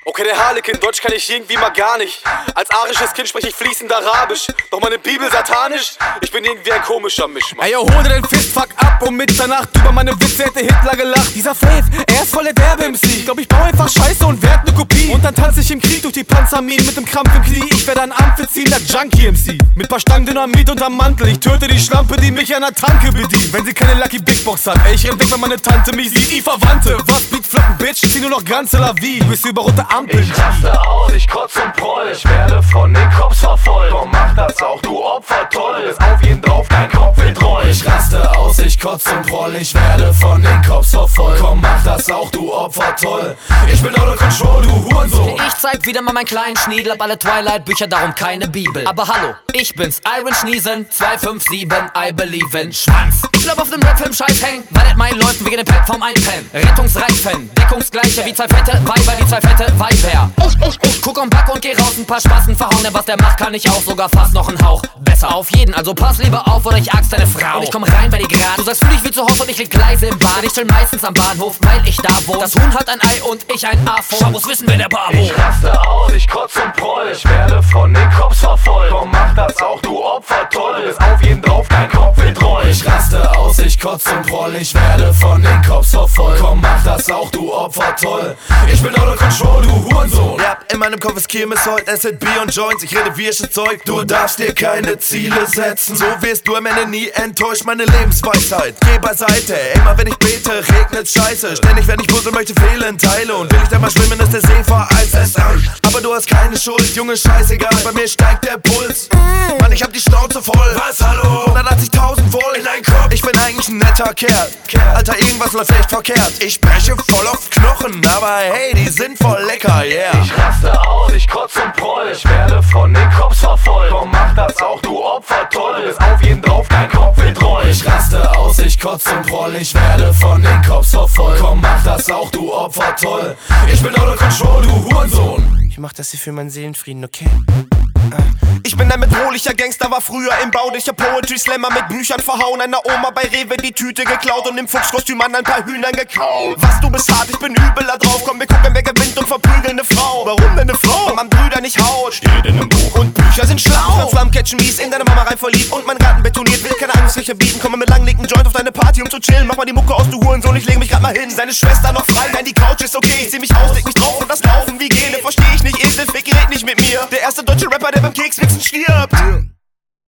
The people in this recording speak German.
Okay, der Harlekin, Deutsch kann ich irgendwie mal gar nicht. Als arisches Kind spreche ich fließend Arabisch. Doch meine Bibel satanisch, ich bin irgendwie ein komischer Mischmasch. Ey, yo, hol dir den Fistfuck ab, um Mitternacht über meine Witze hätte Hitler gelacht. Dieser Faith, er ist voll der Derbe-MC. Ich glaub, ich baue einfach Scheiße und werd ne Kopie. Und dann tanze ich im Krieg durch die Panzerminen mit dem Krampf im Knie. Ich werde ein amphiziehender Junkie-MC. Mit paar Stangen Dynamit unterm Mantel. Ich töte die Schlampe, die mich an der Tanke bedient. Wenn sie keine Lucky Big Box hat, ey, ich renn weg, wenn meine Tante mich sieht. Die Verwandte, was Beat flippen, Bitch, zieh nur noch ganze Lavie. Du bist über rote Ampel. Ich raste aus, ich kotz und proll. Ich werde von den Cops verfolgt. Komm, mach das auch, du Opfer, toll. Ist auf jeden drauf, dein Kopf wird roll. Ich raste aus, ich kotz und proll. Ich werde von den Cops verfolgt. Komm, mach das auch, du Opfer, toll. Ich bin out of control, du Hurensohn. Ich zeig wieder mal meinen kleinen Schniedel. Hab alle Twilight-Bücher, darum keine Bibel. Aber hallo, ich bin's, Iron Schniesen 257, I believe in Schwanz. Ich bleib auf dem Rap-Film scheiß hängen, weil das mein läuft wegen dem Plattform einpennen. Rettungsreifen, deckungsgleiche wie zwei fette Weiber, die zwei fette Weiber. Ich guck am Back und geh raus, ein paar Spasten verhauen. Denn was der macht, kann ich auch, sogar fast noch einen Hauch besser. Auf jeden, also pass lieber auf oder ich axt deine Frau. Und ich komm rein bei dir grad. Du sagst, fühl dich wie zu Hause und ich leg Gleise im Bad. Ich chill meistens am Bahnhof, weil ich da wohne. Das Huhn hat ein Ei und ich ein A-Phone. Schau, muss wissen, wer der Babo. Ich raste aus, ich kotz und proll. Ich werde von den Cops verfolgt. Komm, mach das auch, du Opfer, toll. Ist auf jeden drauf, dein Kopf wird roll. Ich raste aus, ich kotz und proll. Ich werde von den Cops verfolgt. Komm, mach das auch, du Opfer, toll. Ich bin out of control, du Hurensohn. Ja, in meinem Kopf ist Kirmes heute, Acid, Bier und Joints. Ich rede wirsches Zeug, du darfst dir keine Ziele setzen. So wirst du am Ende nie enttäuscht, meine Lebensweisheit. Geh beiseite, immer wenn ich bete, regnet Scheiße. Ständig, wenn ich puzzeln möchte, fehlen Teile. Und will ich da mal schwimmen, ist der See vereist es an. Aber du hast keine Schuld, Junge, scheißegal, bei mir steigt der Puls. Mann, ich hab die Schnauze voll. Was, hallo? 180.000 Volt in dein Kopf. Ich bin eigentlich ein netter Kerl. Alter, irgendwas läuft echt verkehrt. Ich spreche voll auf Knochen, aber hey, die sind voll lecker, yeah. Ich raste aus, ich kotz und proll. Ich werde von den Cops verfolgt. Komm, mach das auch, du Opfer, toll. Ist auf jeden drauf, dein Kopf wird roll. Ich raste aus, ich kotz und proll. Ich werde von den Cops verfolgt. Komm, mach das auch, du Opfer, toll. Ich bin out of control, du Hurensohn. Ich mach das hier für meinen Seelenfrieden, okay? Ich bin ein bedrohlicher Gangster, war früher im Bau. Ich hab Poetry Slammer mit Büchern verhauen. Einer Oma bei Rewe die Tüte geklaut und im Fuchskostüm an ein paar Hühnern gekaut. Was, du bist hart, ich bin übeler drauf. Komm, wir gucken, wer gewinnt und verprügeln ne Frau. Warum denn ne Frau? Weil man Brüder nicht haut. Steht in nem Buch und Bücher sind schlau. Flammcatchen mies, in deine Mama rein verliebt und mein Garten betoniert, will keine Angstfläche bieten. Komm mit lang, leg einen Joint auf deine Party, um zu chillen. Mach mal die Mucke aus, du Hurensohn, ich leg mich grad mal hin. Seine Schwester noch frei, nein, die Couch ist okay. Ich zieh mich aus, leg mich drauf und das Laufen wie Gene. Versteh ich nicht, Esel, Fick, red nicht mit mir. Der erste deutsche Rapper, der beim Kekswichsen stirbt.